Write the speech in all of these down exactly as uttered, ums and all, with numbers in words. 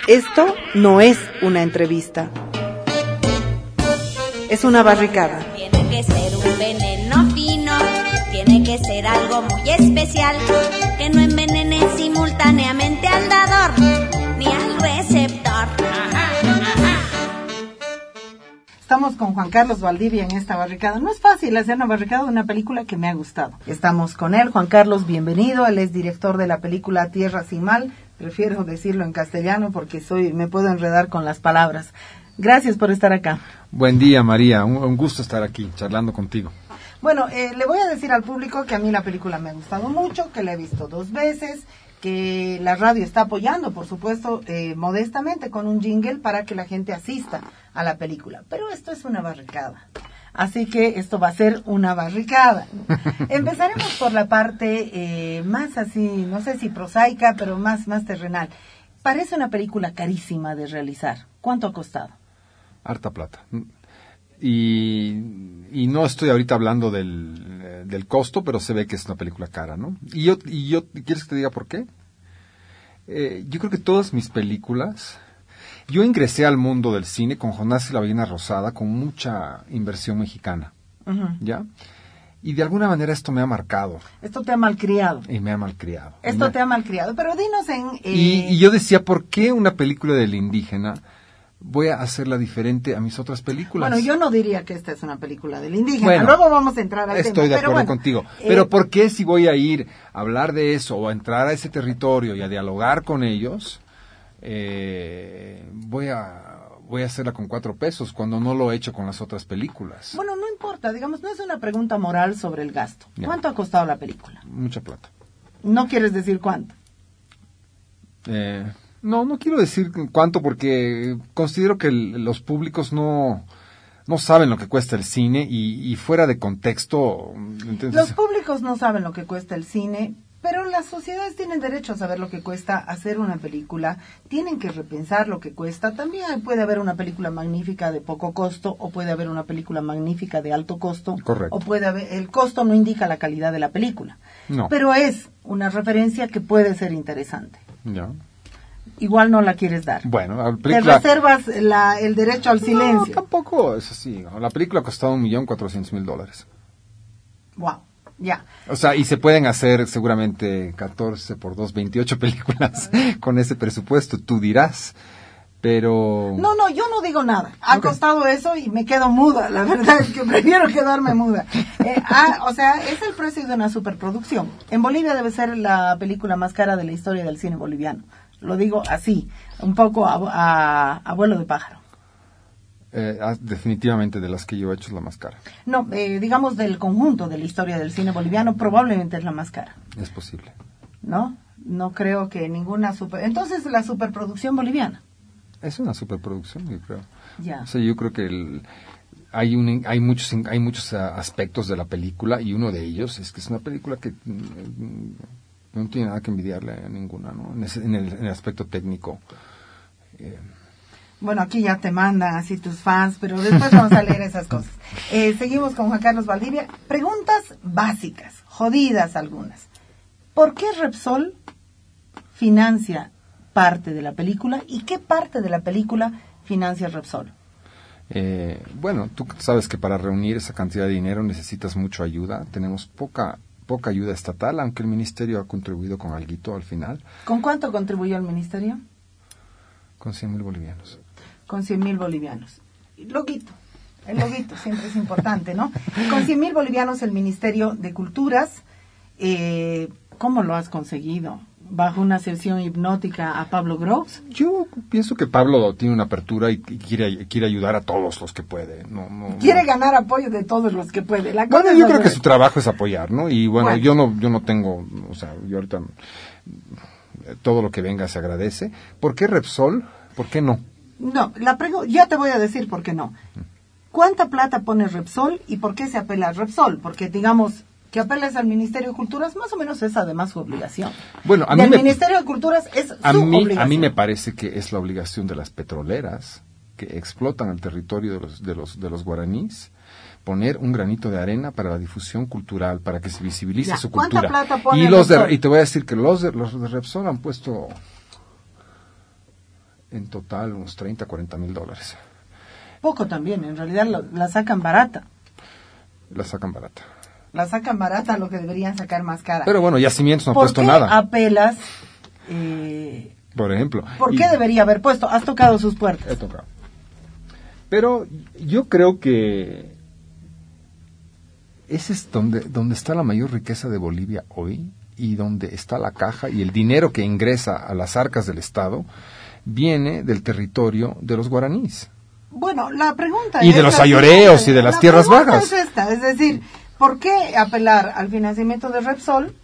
Esto no es una entrevista. Es una barricada. Tiene que ser un veneno fino, tiene que ser algo muy especial, que no envenene simultáneamente al dador ni al receptor. Estamos con Juan Carlos Valdivia en esta barricada. No es fácil hacer una barricada de una película que me ha gustado. Estamos con él. Juan Carlos, bienvenido. Él es director de la película Tierra sin Mal. Prefiero decirlo en castellano porque soy me puedo enredar con las palabras. Gracias por estar acá. Buen día, María. Un, un gusto estar aquí charlando contigo. Bueno, eh, le voy a decir al público que a mí la película me ha gustado mucho, que la he visto dos veces, que la radio está apoyando, por supuesto, eh, modestamente con un jingle para que la gente asista a la película. Pero esto es una barricada. Así que esto va a ser una barricada. Empezaremos por la parte eh, más así, no sé si prosaica, pero más, más terrenal. Parece una película carísima de realizar. ¿Cuánto ha costado? Harta plata. Y, y no estoy ahorita hablando del, del costo, pero se ve que es una película cara, ¿no? Y yo, y yo ¿quieres que te diga por qué? Eh, yo creo que todas mis películas... Yo ingresé al mundo del cine con Jonás y la ballena rosada, con mucha inversión mexicana, uh-huh. ¿ya? Y de alguna manera esto me ha marcado. Esto te ha malcriado. Y me ha malcriado. Esto me... te ha malcriado, pero dinos en... Eh... Y, y yo decía, ¿por qué una película del indígena voy a hacerla diferente a mis otras películas? Bueno, yo no diría que esta es una película del indígena. Bueno, luego vamos a entrar al estoy tema. Estoy de acuerdo bueno, contigo. Eh... Pero ¿por qué si voy a ir a hablar de eso o a entrar a ese territorio y a dialogar con ellos, eh, voy a... voy a hacerla con cuatro pesos cuando no lo he hecho con las otras películas? Bueno, no importa, digamos, no es una pregunta moral sobre el gasto. Ya. ¿Cuánto ha costado la película? Mucha plata. ¿No quieres decir cuánto? Eh, no, no quiero decir cuánto porque considero que el, los públicos no, no saben lo que cuesta el cine y, y fuera de contexto... Entonces... Los públicos no saben lo que cuesta el cine... Pero las sociedades tienen derecho a saber lo que cuesta hacer una película, tienen que repensar lo que cuesta. También puede haber una película magnífica de poco costo o puede haber una película magnífica de alto costo. Correcto. O puede haber, el costo no indica la calidad de la película. No. Pero es una referencia que puede ser interesante. Ya. Igual no la quieres dar. Bueno, la película... Te reservas la, el derecho al silencio. No, tampoco es así. La película ha costado un millón cuatrocientos mil dólares. Wow. Ya. O sea, y se pueden hacer seguramente catorce por dos, veintiocho películas con ese presupuesto, tú dirás, pero... No, no, yo no digo nada. Ha okay. costado eso y me quedo muda, la verdad es que prefiero quedarme muda. Eh, ah, o sea, es el precio de una superproducción. En Bolivia debe ser la película más cara de la historia del cine boliviano. Lo digo así, un poco a, a, a vuelo de pájaro. Eh, definitivamente de las que yo he hecho es la más cara. No, eh, digamos del conjunto de la historia del cine boliviano, probablemente es la más cara. Es posible. ¿No? No creo que ninguna super... Entonces, la superproducción boliviana. Es una superproducción, yo creo. Ya. O sea, yo creo que el, hay un, hay muchos hay muchos aspectos de la película y uno de ellos es que es una película que no tiene nada que envidiarle a ninguna, ¿no? En, ese, en, el, en el aspecto técnico. Eh, Bueno, aquí ya te mandan así tus fans, pero después vamos a leer esas cosas. Eh, seguimos con Juan Carlos Valdivia. Preguntas básicas, jodidas algunas. ¿Por qué Repsol financia parte de la película y qué parte de la película financia Repsol? Eh, bueno, tú sabes que para reunir esa cantidad de dinero necesitas mucha ayuda. Tenemos poca poca ayuda estatal, aunque el ministerio ha contribuido con alguito al final. ¿Con cuánto contribuyó el ministerio? Con cien mil bolivianos. Con cien mil bolivianos. Loguito, el loguito siempre es importante, ¿no? Con cien mil bolivianos el Ministerio de Culturas, eh, ¿cómo lo has conseguido? ¿Bajo una sesión hipnótica a Pablo Groves? Yo pienso que Pablo tiene una apertura y quiere, quiere ayudar a todos los que puede. No, no, quiere no. ganar apoyo de todos los que puede. La bueno, yo creo de... que su trabajo es apoyar, ¿no? Y bueno, bueno, yo no yo no tengo, o sea, yo ahorita todo lo que venga se agradece. ¿Por qué Repsol? ¿Por qué no? No, la pregu- ya te voy a decir por qué no. ¿Cuánta plata pone Repsol y por qué se apela a Repsol? Porque, digamos, que apeles al Ministerio de Culturas, más o menos es además su obligación. Bueno, a Del mí me, Ministerio de Culturas es a su mí, obligación. A mí me parece que es la obligación de las petroleras que explotan el territorio de los, de los, de los guaraníes, poner un granito de arena para la difusión cultural, para que se visibilice ya, su ¿cuánta cultura. Plata pone y los Repsol? de, y te voy a decir que los de, los de Repsol han puesto en total unos treinta, cuarenta mil dólares. Poco también, en realidad lo, la sacan barata. La sacan barata. La sacan barata lo que deberían sacar más cara. Pero bueno, Yacimientos no ha ¿Por puesto qué nada. apelas? Eh, Por ejemplo. ¿Por Y- qué debería haber puesto? Has tocado sus puertas. He tocado. Pero yo creo que ese es donde, donde está la mayor riqueza de Bolivia hoy, y donde está la caja y el dinero que ingresa a las arcas del Estado viene del territorio de los guaraníes. Bueno, la pregunta Y es de los la ayoreos siguiente. y de las La tierras pregunta vagas. Es esta, es decir, ¿por qué apelar al financiamiento de Repsol?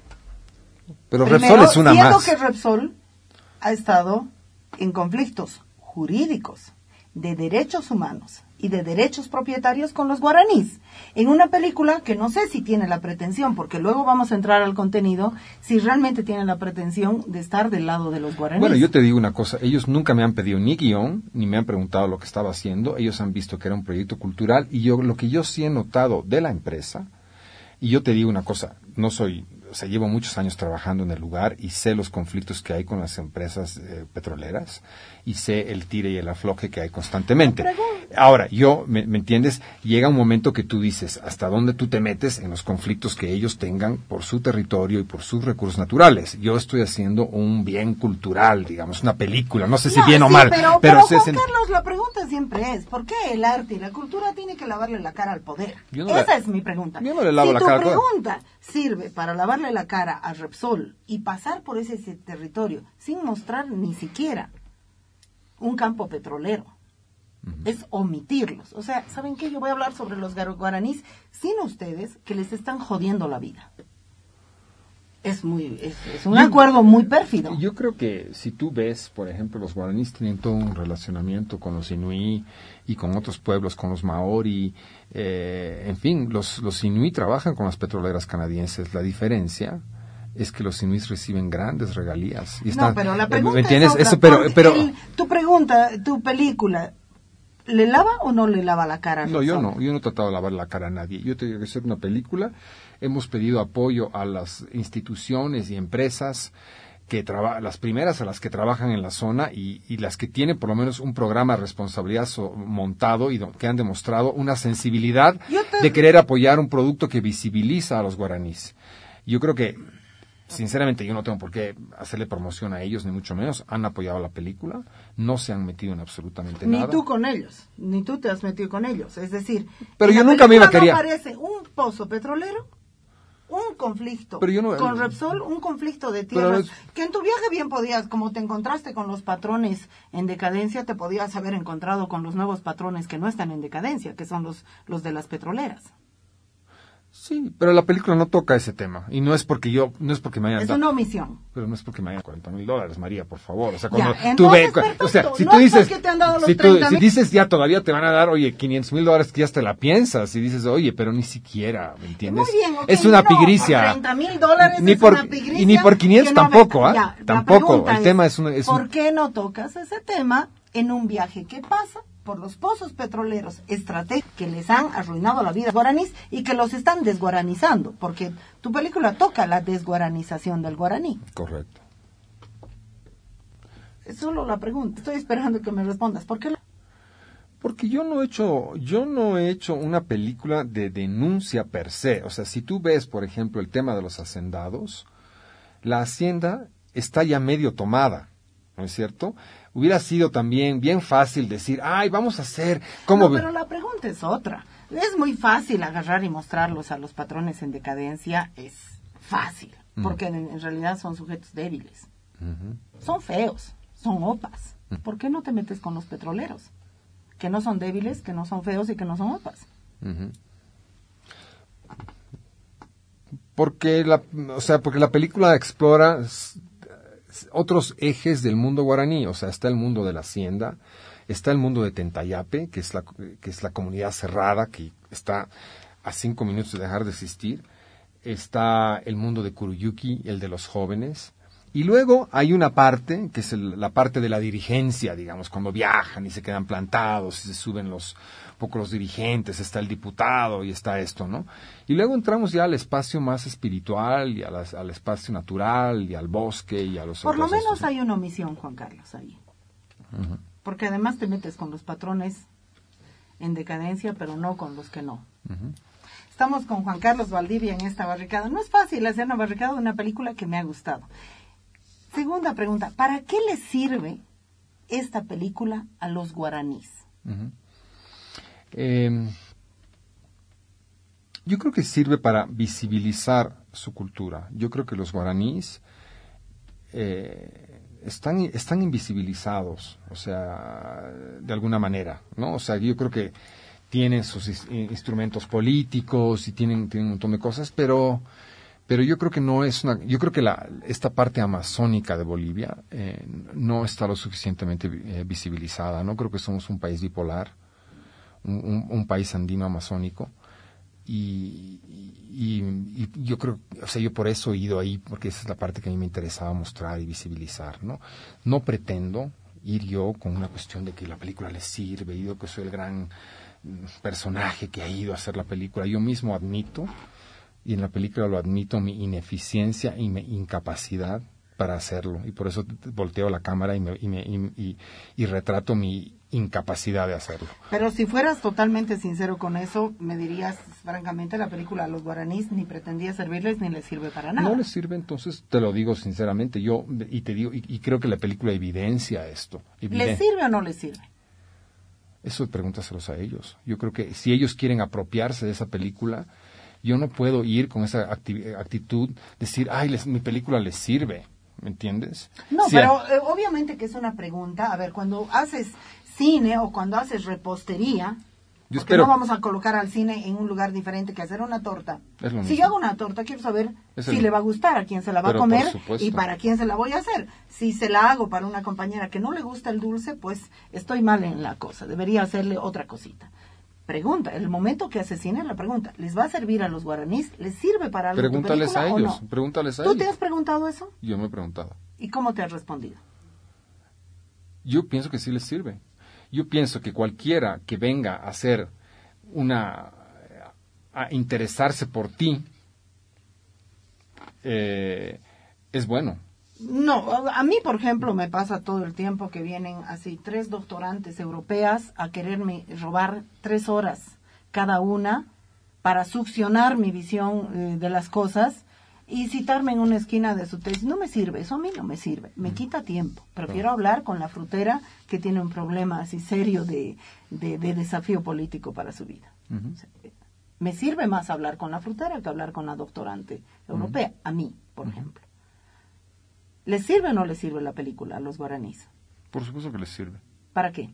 Pero Primero, Repsol es una siendo más. que Repsol ha estado en conflictos jurídicos, de derechos humanos y de derechos propietarios con los guaraníes, en una película que no sé si tiene la pretensión, porque luego vamos a entrar al contenido, si realmente tiene la pretensión de estar del lado de los guaraníes. Bueno, yo te digo una cosa, ellos nunca me han pedido ni guión, ni me han preguntado lo que estaba haciendo, ellos han visto que era un proyecto cultural, y yo lo que yo sí he notado de la empresa, y yo te digo una cosa, no soy, o sea, llevo muchos años trabajando en el lugar y sé los conflictos que hay con las empresas eh, petroleras, y sé el tire y el afloje que hay constantemente. Ahora, yo, ¿me, me entiendes? Llega un momento que tú dices, ¿hasta dónde tú te metes en los conflictos que ellos tengan por su territorio y por sus recursos naturales? Yo estoy haciendo un bien cultural, digamos, una película, no sé si No, bien o sí, mal, pero, pero, pero, ese es Juan el- Carlos, la pregunta siempre es, ¿por qué el arte y la cultura tiene que lavarle la cara al poder? Yo no Esa le- es mi pregunta. yo no le lavo si la tu cara al poder. pregunta sirve para lavarle la cara a Repsol y pasar por ese, ese territorio sin mostrar ni siquiera un campo petrolero, es omitirlos. O sea, ¿saben qué? Yo voy a hablar sobre los gar- guaraníes sin ustedes, que les están jodiendo la vida. Es muy, es, es un Yo- acuerdo muy pérfido. Yo creo que si tú ves, por ejemplo, los guaraníes tienen todo un relacionamiento con los inuí y con otros pueblos, con los maori, eh, en fin, los, los inuí trabajan con las petroleras canadienses. La diferencia es que los inuís reciben grandes regalías. Y No, están- pero la eh, pregunta ¿me entiendes? es otra, Eso, pero, porque pero el- tu pregunta, tu película, ¿le lava o no le lava la cara a no, yo Repsol? no, yo no he tratado de lavar la cara a nadie. Yo tengo que hacer una película. Hemos pedido apoyo a las instituciones y empresas que traba- las primeras a las que trabajan en la zona y, y las que tienen por lo menos un programa de responsabilidad so- montado y do- que han demostrado una sensibilidad Yo te- de querer apoyar un producto que visibiliza a los guaraníes. Yo creo que, sinceramente, yo no tengo por qué hacerle promoción a ellos, ni mucho menos. Han apoyado la película, no se han metido en absolutamente Ni nada. tú con ellos, ni tú te has metido con ellos. Es decir, Pero en yo la nunca me iba a película querer- no aparece un pozo petrolero, un conflicto Pero yo no- con Repsol, un conflicto de Pero tierras, es- que en tu viaje bien podías, como te encontraste con los patrones en decadencia, te podías haber encontrado con los nuevos patrones que no están en decadencia, que son los, los de las petroleras. Sí, pero la película no toca ese tema. Y no es porque yo, no es porque me hayan Es dado- una omisión. Pero no es porque me hayan cuarenta mil dólares, María, por favor. O sea, Ya, cuando entonces, tú ves, perfecto. o sea, si No tú es dices, porque te han dado los si, tú, treinta si mil. dices ya todavía te van a dar, oye, quinientos mil dólares que ya te la piensas. Y dices, oye, pero ni siquiera, ¿me entiendes? Muy bien, ok, es una no, pigricia. por treinta mil dólares Ni es por, una pigricia y ni por quinientos que no tampoco, venda. ¿ah? Ya, la Tampoco. pregunta El tema es, una, es un- ¿por qué no tocas ese tema en un viaje que pasa por los pozos petroleros estratégicos que les han arruinado la vida a los guaraníes y que los están desguaranizando? Porque tu película toca la desguaranización del guaraní. Correcto. Es solo la pregunta. Estoy esperando que me respondas. ¿Por qué? Porque yo no he hecho, yo no he hecho una película de denuncia per se. O sea, si tú ves, por ejemplo, el tema de los hacendados, la hacienda está ya medio tomada, ¿no es cierto? Hubiera sido también bien fácil decir, ay, vamos a hacer, ¿cómo? No, pero la pregunta es otra. Es muy fácil agarrar y mostrarlos a los patrones en decadencia. Es fácil. Mm. Porque en, en realidad son sujetos débiles. Ujú. Son feos. Son opas. ¿Por qué no te metes con los petroleros? Que no son débiles, que no son feos y que no son opas. Ujú. Porque la, o sea, porque la película explora s- s- otros ejes del mundo guaraní, o sea, está el mundo de la hacienda, está el mundo de Tentayape, que es la que es la comunidad cerrada que está a cinco minutos de dejar de existir, está el mundo de Curuyuki, el de los jóvenes. Y luego hay una parte, que es el- la parte de la dirigencia, digamos, cuando viajan y se quedan plantados y se suben los poco los dirigentes, está el diputado y está esto, ¿no? Y luego entramos ya al espacio más espiritual y a las- al espacio natural y al bosque y a los Por lo otros menos estos, ¿no? hay una omisión, Juan Carlos, ahí. Uh-huh. Porque además te metes con los patrones en decadencia, pero no con los que no. Uh-huh. Estamos con Juan Carlos Valdivia en esta barricada. No es fácil hacer una barricada de una película que me ha gustado. Segunda pregunta, ¿para qué le sirve esta película a los guaraníes? Uh-huh. Eh, yo creo que sirve para visibilizar su cultura. Yo creo que los guaraníes eh, están, están invisibilizados, o sea, de alguna manera, ¿no? O sea, yo creo que tienen sus instrumentos políticos y tienen, tienen un montón de cosas, pero... Pero yo creo que no es una, yo creo que la, esta parte amazónica de Bolivia eh, no está lo suficientemente eh, visibilizada, ¿no? Creo que somos un país bipolar, un, un, un país andino amazónico, y, y, y yo creo, o sea, yo por eso he ido ahí, porque esa es la parte que a mí me interesaba mostrar y visibilizar, ¿no? No pretendo ir yo con una cuestión de que la película les sirve, y yo que soy el gran personaje que ha ido a hacer la película. Yo mismo admito, y en la película lo admito, mi ineficiencia y mi incapacidad para hacerlo, y por eso volteo la cámara y, me, y, me, y, y, y retrato mi incapacidad de hacerlo. Pero si fueras totalmente sincero con eso, me dirías, francamente, la película a los guaraníes ni pretendía servirles ni les sirve para nada. No les sirve, entonces te lo digo sinceramente, yo y te digo y, y creo que la película evidencia esto. Eviden- ¿Les sirve o no les sirve? Eso pregúntaselos a ellos. Yo creo que si ellos quieren apropiarse de esa película, yo no puedo ir con esa acti- actitud, decir, ay, les, mi película les sirve, ¿me entiendes? No, Si pero a- eh, obviamente que es una pregunta. A ver, cuando haces cine o cuando haces repostería, Yo porque espero- no vamos a colocar al cine en un lugar diferente que hacer una torta. Es lo Si mismo. yo hago una torta, quiero saber Es si el- le va a gustar, a quién se la va Pero a por comer supuesto. y para quién se la voy a hacer. Si se la hago para una compañera que no le gusta el dulce, pues estoy mal en la cosa. Debería hacerle otra cosita. Pregunta, el momento que hace cine, la pregunta, ¿les va a servir a los guaraníes? ¿Les sirve para algo tu Pregúntales a película o ellos, no? pregúntales a ¿Tú ellos. te has preguntado eso? Yo me he preguntado. ¿Y cómo te has respondido? Yo pienso que sí les sirve. Yo pienso que cualquiera que venga a hacer una, a interesarse por ti, eh, es bueno. No, a mí, por ejemplo, me pasa todo el tiempo que vienen así tres doctorantes europeas a quererme robar tres horas cada una para succionar mi visión eh, de las cosas y citarme en una esquina de su tesis. No me sirve, eso a mí no me sirve, me quita tiempo. Prefiero hablar con la frutera que tiene un problema así serio de, de, de desafío político para su vida. Uh-huh. O sea, me sirve más hablar con la frutera que hablar con la doctorante europea, uh-huh. a mí, por uh-huh. ejemplo. ¿Les sirve o no les sirve la película a los guaraníes? Por supuesto que les sirve. ¿Para qué?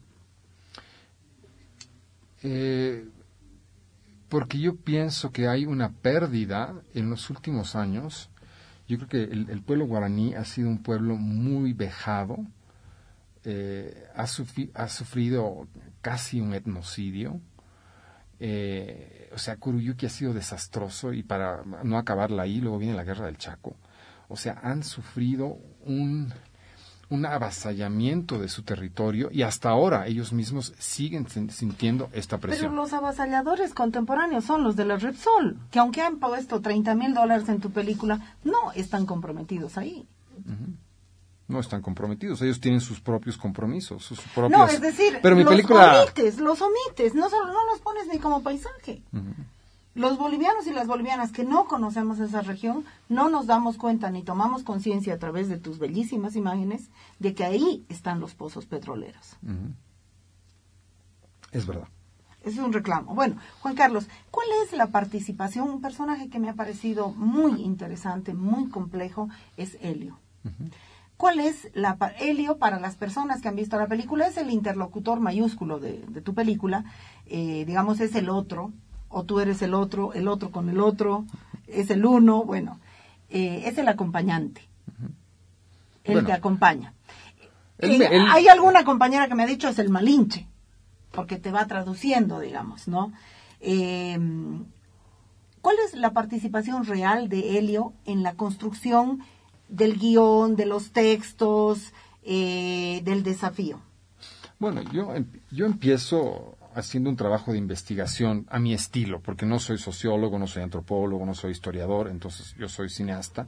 Eh, porque yo pienso que hay una pérdida en los últimos años. Yo creo que el, el pueblo guaraní ha sido un pueblo muy vejado, eh, ha, sufri- ha sufrido casi un etnocidio. Eh, o sea, Curuyuqui ha sido desastroso, y para no acabarla ahí, luego viene la guerra del Chaco. O sea, han sufrido un, un avasallamiento de su territorio, y hasta ahora ellos mismos siguen sintiendo esta presión. Pero los avasalladores contemporáneos son los de la Repsol, que aunque han puesto treinta mil dólares en tu película, no están comprometidos ahí. Uh-huh. No están comprometidos, ellos tienen sus propios compromisos, sus propias... No, es decir, Pero mi los película... omites, los omites, no, solo, no los pones ni como paisaje. Uh-huh. Los bolivianos y las bolivianas que no conocemos esa región, no nos damos cuenta ni tomamos conciencia a través de tus bellísimas imágenes de que ahí están los pozos petroleros. Uh-huh. Es verdad. Es un reclamo. Bueno, Juan Carlos, ¿cuál es la participación? Un personaje que me ha parecido muy interesante, muy complejo, es Helio. Uh-huh. ¿Cuál es la Helio? Para las personas que han visto la película, es el interlocutor mayúsculo de, de tu película. Eh, digamos, es el otro, o tú eres el otro, el otro con el otro, es el uno, bueno, eh, es el acompañante, uh-huh. el bueno, que acompaña. El, eh, el... Hay alguna compañera que me ha dicho es el malinche, porque te va traduciendo, digamos, ¿no? Eh, ¿Cuál es la participación real de Helio en la construcción del guión, de los textos, eh, del desafío? Bueno, yo, yo empiezo haciendo un trabajo de investigación a mi estilo, porque no soy sociólogo, no soy antropólogo, no soy historiador, entonces yo soy cineasta,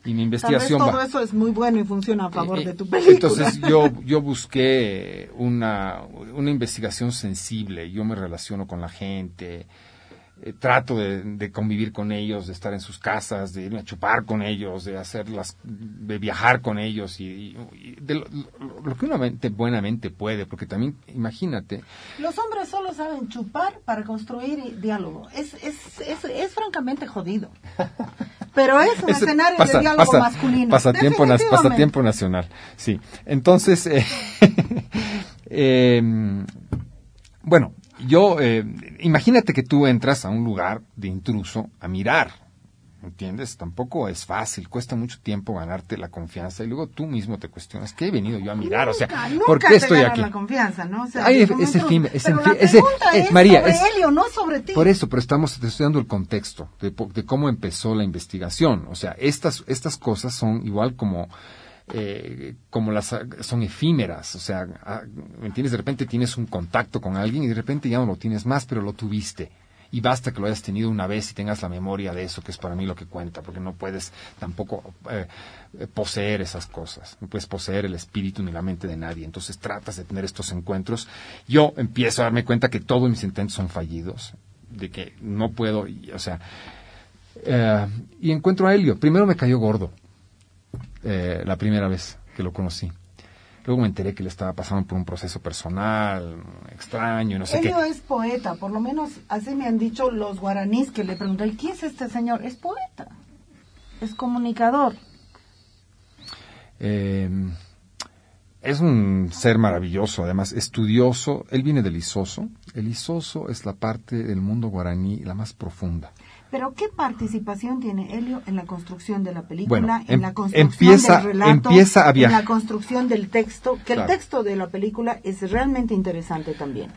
Y mi investigación Tal vez todo va... eso es muy bueno y funciona a favor Eh, de tu película. Entonces yo yo busqué una, una investigación sensible, yo me relaciono con la gente, eh, trato de, de convivir con ellos, de estar en sus casas, de irme a chupar con ellos, de hacerlas, de viajar con ellos y, y- y de lo, lo- lo que una mente buenamente puede, porque también, imagínate, Los hombres solo saben chupar para construir diálogo. Es, es, es, es francamente jodido. Pero es un Ese escenario pasa- de diálogo pasa- masculino. Pasatiempo, nas- Definitivamente. pasatiempo nacional, sí. Entonces, eh, eh, bueno, yo, eh, imagínate que tú entras a un lugar de intruso a mirar, ¿entiendes? Tampoco es fácil, cuesta mucho tiempo ganarte la confianza y luego tú mismo te cuestionas, ¿qué he venido yo a mirar? O sea, Nunca, nunca ¿por qué te estoy ganas aquí? la confianza, ¿no? O sea, Ay, como es intruso. efímero, es Pero efí- la es- pregunta eh, es María, sobre es- Helio, no sobre ti. Por eso, pero estamos te estoy dando el contexto de, po- de cómo empezó la investigación. O sea, estas estas cosas son igual como eh, como las son efímeras. O sea, ah, ¿me entiendes? De repente tienes un contacto con alguien y de repente ya no lo tienes más, pero lo tuviste. Y basta que lo hayas tenido una vez y tengas la memoria de eso, que es para mí lo que cuenta, porque no puedes tampoco eh, eh, poseer esas cosas, no puedes poseer el espíritu ni la mente de nadie. Entonces tratas de tener estos encuentros. Yo empiezo a darme cuenta que todos mis intentos son fallidos, de que no puedo, y, o sea, eh, y encuentro a Helio. Primero me cayó gordo, eh, la primera vez que lo conocí. Luego me enteré que le estaba pasando por un proceso personal extraño, no sé qué. Helio es poeta, por lo menos así me han dicho los guaraníes que le pregunté, ¿quién es este señor? Es poeta, es comunicador. Eh, es un ser maravilloso, además estudioso. Él viene del Isoso. El Isoso es la parte del mundo guaraní la más profunda. Pero ¿qué participación tiene Helio en la construcción de la película, Bueno, en em- la construcción empieza- del relato, empieza a en viajar. la construcción del texto? Que Claro. el texto de la película es realmente interesante también.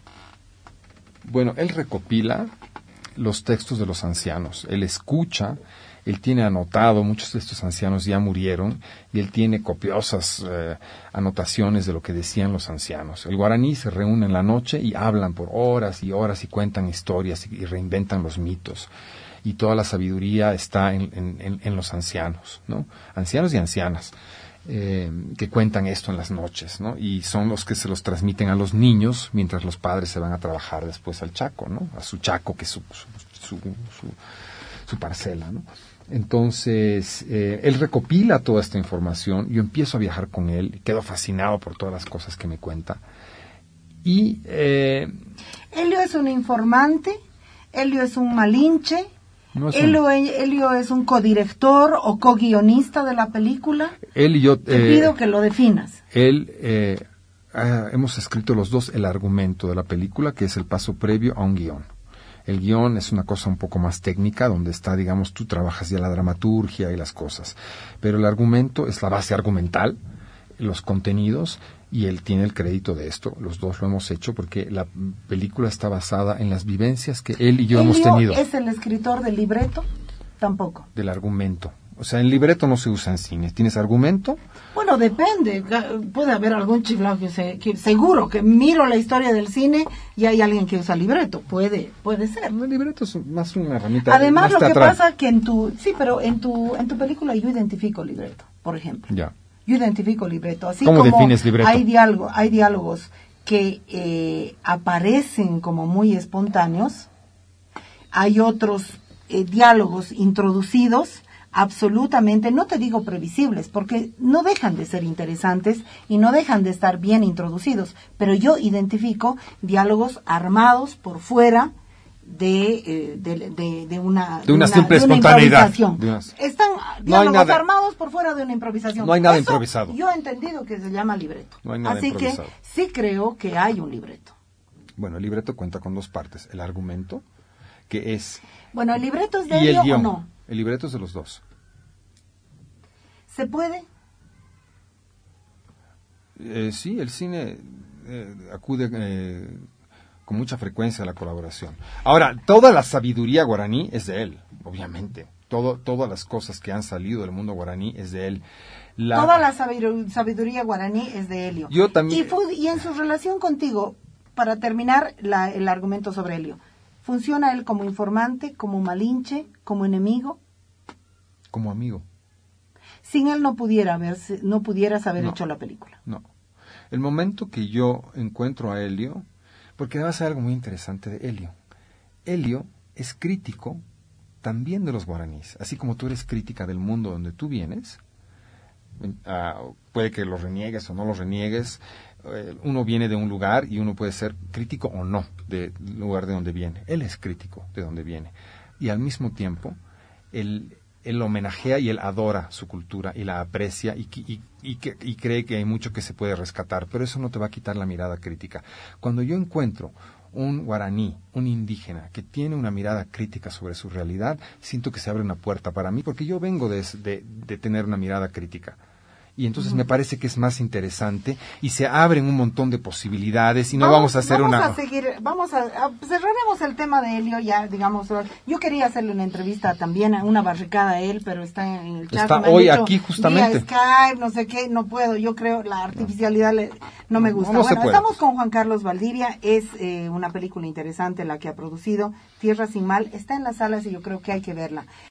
Bueno, él recopila los textos de los ancianos. Él escucha, él tiene anotado, muchos de estos ancianos ya murieron, y él tiene copiosas eh, anotaciones de lo que decían los ancianos. El guaraní se reúne en la noche y hablan por horas y horas y cuentan historias y, y reinventan los mitos. Y toda la sabiduría está en, en, en, en los ancianos, ¿no? Ancianos y ancianas. Eh, que cuentan esto en las noches, ¿no? Y son los que se los transmiten a los niños mientras los padres se van a trabajar después al Chaco, ¿no? A su Chaco, que es su, su, su, su, su parcela, ¿no? Entonces, eh, él recopila toda esta información, yo empiezo a viajar con él, y quedo fascinado por todas las cosas que me cuenta. Y... Eh, Helio es un informante, Helio es un malinche, no es un- Helio, Helio es un codirector o co-guionista de la película. él y yo... Te eh, pido que lo definas. Él, eh, ah, hemos escrito los dos el argumento de la película, que es el paso previo a un guión. El guión es una cosa un poco más técnica, donde está, digamos, tú trabajas ya la dramaturgia y las cosas. Pero el argumento es la base argumental, los contenidos, y él tiene el crédito de esto. Los dos lo hemos hecho porque la película está basada en las vivencias que él y yo hemos Helio tenido. ¿Es el escritor del libreto? Tampoco. Del argumento. O sea, el libreto no se usa en cine. ¿Tienes argumento? Bueno, depende. Ga- Puede haber algún chiflado que, se, que seguro que miro la historia del cine y hay alguien que usa libreto. Puede, puede ser. El libreto es más una herramienta Además, más lo que teatral. pasa que en tu, sí, pero en tu, en tu película yo identifico libreto, por ejemplo. Ya. Yo identifico libreto. Así ¿Cómo como defines libreto? Hay, diálogo, hay diálogos que eh, aparecen como muy espontáneos. Hay otros eh, diálogos introducidos absolutamente, no te digo previsibles, porque no dejan de ser interesantes y no dejan de estar bien introducidos, pero yo identifico diálogos armados por fuera de, eh, de, de, de una De una simple de una espontaneidad. improvisación. De una- Están No hay diálogos nada- armados por fuera de una improvisación. No hay nada Eso improvisado. Yo he entendido que se llama libreto. No hay nada Así que improvisado. sí creo que hay un libreto. Bueno, el libreto cuenta con dos partes. El argumento, que es... Bueno, ¿el libreto es de y el Helio o guión. no? El libreto es de los dos. ¿Se puede? Eh, sí, el cine eh, acude eh, con mucha frecuencia a la colaboración. Ahora, toda la sabiduría guaraní es de él, obviamente. Todo, todas las cosas que han salido del mundo guaraní es de él. La- Toda la sabidu- sabiduría guaraní es de Helio. Yo también- Y, fu- y en su relación contigo, para terminar la- el argumento sobre Helio, ¿funciona él como informante, como malinche, como enemigo? Como amigo. sin él no pudiera haberse, no pudieras haber No. hecho la película. No. El momento que yo encuentro a Helio, porque va a ser algo muy interesante de Helio. Helio es crítico también de los guaraníes, así como tú eres crítica del mundo donde tú vienes. Uh, puede que lo reniegues o no lo reniegues. Uh, uno viene de un lugar y uno puede ser crítico o no del lugar de donde viene. Él es crítico de donde viene. Y al mismo tiempo, él, él homenajea y él adora su cultura y la aprecia y, y, y, que, y cree que hay mucho que se puede rescatar, pero eso no te va a quitar la mirada crítica. Cuando yo encuentro un guaraní, un indígena, que tiene una mirada crítica sobre su realidad, siento que se abre una puerta para mí, porque yo vengo de, de, de tener una mirada crítica. Y entonces uh-huh. me parece que es más interesante y se abren un montón de posibilidades y no vamos, vamos a hacer vamos una... Vamos a seguir, vamos a, a... Cerraremos el tema de Helio ya, digamos. Yo quería hacerle una entrevista también, una barricada a él, pero está en el chat. Está hoy aquí justamente. Vía Skype, no sé qué, no puedo. Yo creo, la artificialidad le, no me gusta. No, no bueno, se puede. Estamos con Juan Carlos Valdivia, es eh, una película interesante la que ha producido, Tierra sin Mal. Está en las salas y yo creo que hay que verla.